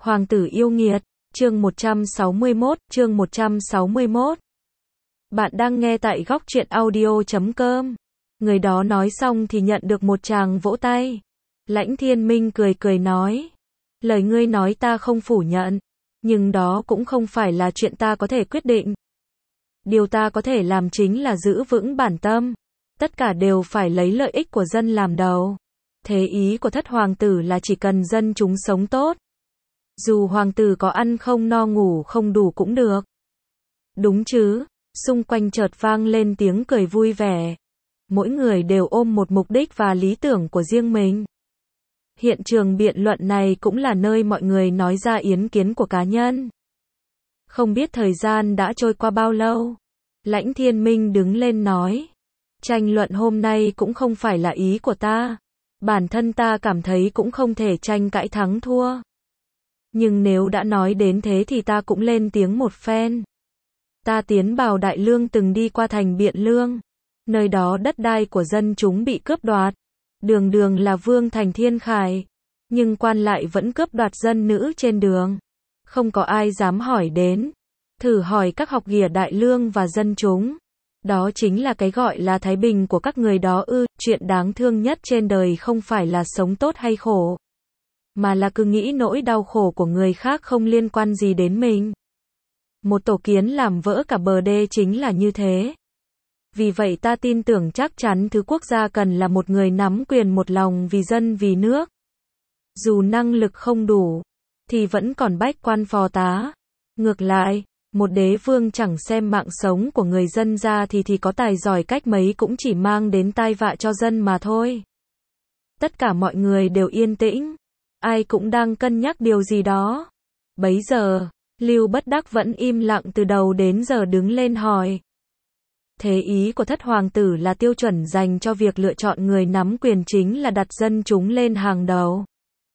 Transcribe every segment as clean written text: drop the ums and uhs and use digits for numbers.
Hoàng tử yêu nghiệt, chương 161. Bạn đang nghe tại góc truyện audio.com. Người đó nói xong thì nhận được một tràng vỗ tay. Lãnh Thiên Minh cười cười nói. Lời ngươi nói ta không phủ nhận, nhưng đó cũng không phải là chuyện ta có thể quyết định. Điều ta có thể làm chính là giữ vững bản tâm. Tất cả đều phải lấy lợi ích của dân làm đầu. Thế ý của thất hoàng tử là chỉ cần dân chúng sống tốt. Dù hoàng tử có ăn không no ngủ không đủ cũng được. Đúng chứ? Xung quanh chợt vang lên tiếng cười vui vẻ. Mỗi người đều ôm một mục đích và lý tưởng của riêng mình. Hiện trường biện luận này cũng là nơi mọi người nói ra ý kiến của cá nhân. Không biết thời gian đã trôi qua bao lâu. Lãnh Thiên Minh đứng lên nói. Tranh luận hôm nay cũng không phải là ý của ta. Bản thân ta cảm thấy cũng không thể tranh cãi thắng thua. Nhưng nếu đã nói đến thế thì ta cũng lên tiếng một phen. Ta tiến vào Đại Lương từng đi qua thành Biện Lương. Nơi đó đất đai của dân chúng bị cướp đoạt. Đường đường là vương thành thiên khải. Nhưng quan lại vẫn cướp đoạt dân nữ trên đường. Không có ai dám hỏi đến. Thử hỏi các học ghìa Đại Lương và dân chúng. Đó chính là cái gọi là thái bình của các người đó ư. Chuyện đáng thương nhất trên đời không phải là sống tốt hay khổ, mà là cứ nghĩ nỗi đau khổ của người khác không liên quan gì đến mình. Một tổ kiến làm vỡ cả bờ đê chính là như thế. Vì vậy ta tin tưởng chắc chắn thứ quốc gia cần là một người nắm quyền một lòng vì dân vì nước. Dù năng lực không đủ, thì vẫn còn bách quan phò tá. Ngược lại, một đế vương chẳng xem mạng sống của người dân ra thì có tài giỏi cách mấy cũng chỉ mang đến tai vạ cho dân mà thôi. Tất cả mọi người đều yên tĩnh. Ai cũng đang cân nhắc điều gì đó. Bấy giờ, Lưu Bất Đắc vẫn im lặng từ đầu đến giờ đứng lên hỏi. Thế ý của thất hoàng tử là tiêu chuẩn dành cho việc lựa chọn người nắm quyền chính là đặt dân chúng lên hàng đầu.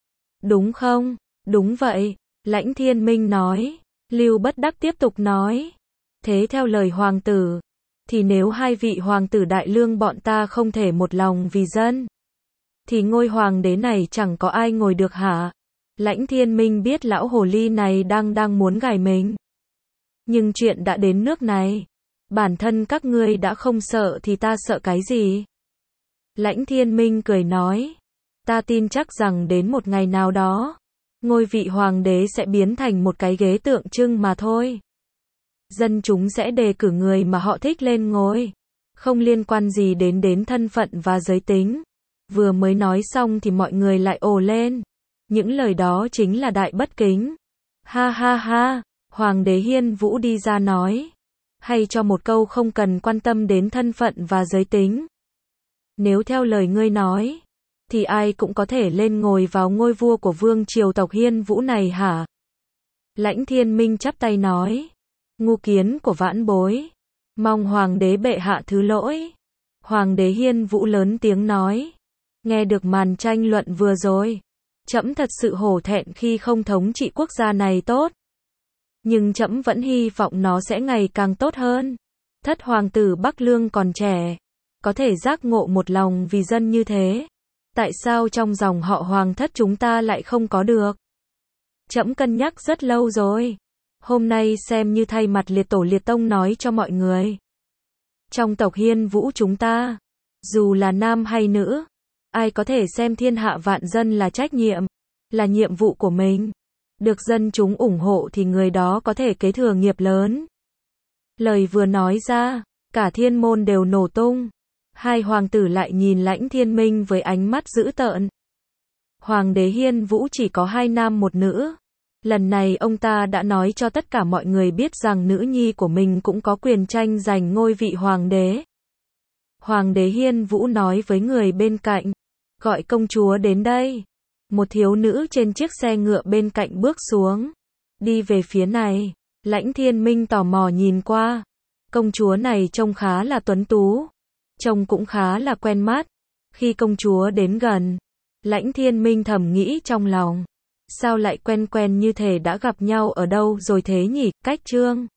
Đúng không? Đúng vậy, Lãnh Thiên Minh nói. Lưu Bất Đắc tiếp tục nói. Thế theo lời hoàng tử, thì nếu hai vị hoàng tử Đại Lương bọn ta không thể một lòng vì dân, thì ngôi hoàng đế này chẳng có ai ngồi được hả? Lãnh Thiên Minh biết lão hồ ly này đang muốn gài mình. Nhưng chuyện đã đến nước này. Bản thân các ngươi đã không sợ thì ta sợ cái gì? Lãnh Thiên Minh cười nói. Ta tin chắc rằng đến một ngày nào đó, ngôi vị hoàng đế sẽ biến thành một cái ghế tượng trưng mà thôi. Dân chúng sẽ đề cử người mà họ thích lên ngôi. Không liên quan gì đến thân phận và giới tính. Vừa mới nói xong thì mọi người lại ồ lên. Những lời đó chính là đại bất kính. Ha ha ha, Hoàng đế Hiên Vũ đi ra nói. Hay cho một câu không cần quan tâm đến thân phận và giới tính. Nếu theo lời ngươi nói, thì ai cũng có thể lên ngồi vào ngôi vua của vương triều tộc Hiên Vũ này hả? Lãnh Thiên Minh chắp tay nói. Ngu kiến của vãn bối. Mong Hoàng đế bệ hạ thứ lỗi. Hoàng đế Hiên Vũ lớn tiếng nói. Nghe được màn tranh luận vừa rồi, trẫm thật sự hổ thẹn khi không thống trị quốc gia này tốt. Nhưng trẫm vẫn hy vọng nó sẽ ngày càng tốt hơn. Thất hoàng tử Bắc Lương còn trẻ, có thể giác ngộ một lòng vì dân như thế. Tại sao trong dòng họ Hoàng thất chúng ta lại không có được? Trẫm cân nhắc rất lâu rồi. Hôm nay xem như thay mặt liệt tổ liệt tông nói cho mọi người. Trong tộc Hiên Vũ chúng ta, dù là nam hay nữ, ai có thể xem thiên hạ vạn dân là trách nhiệm, là nhiệm vụ của mình. Được dân chúng ủng hộ thì người đó có thể kế thừa nghiệp lớn. Lời vừa nói ra, cả thiên môn đều nổ tung. Hai hoàng tử lại nhìn Lãnh Thiên Minh với ánh mắt dữ tợn. Hoàng đế Hiên Vũ chỉ có 2 nam 1 nữ. Lần này ông ta đã nói cho tất cả mọi người biết rằng nữ nhi của mình cũng có quyền tranh giành ngôi vị hoàng đế. Hoàng đế Hiên Vũ nói với người bên cạnh. Gọi công chúa đến đây. Một thiếu nữ trên chiếc xe ngựa bên cạnh bước xuống. Đi về phía này. Lãnh Thiên Minh tò mò nhìn qua. Công chúa này trông khá là tuấn tú. Trông cũng khá là quen mắt. Khi công chúa đến gần, Lãnh Thiên Minh thầm nghĩ trong lòng. Sao lại quen như thể đã gặp nhau ở đâu rồi thế nhỉ? Cách Trương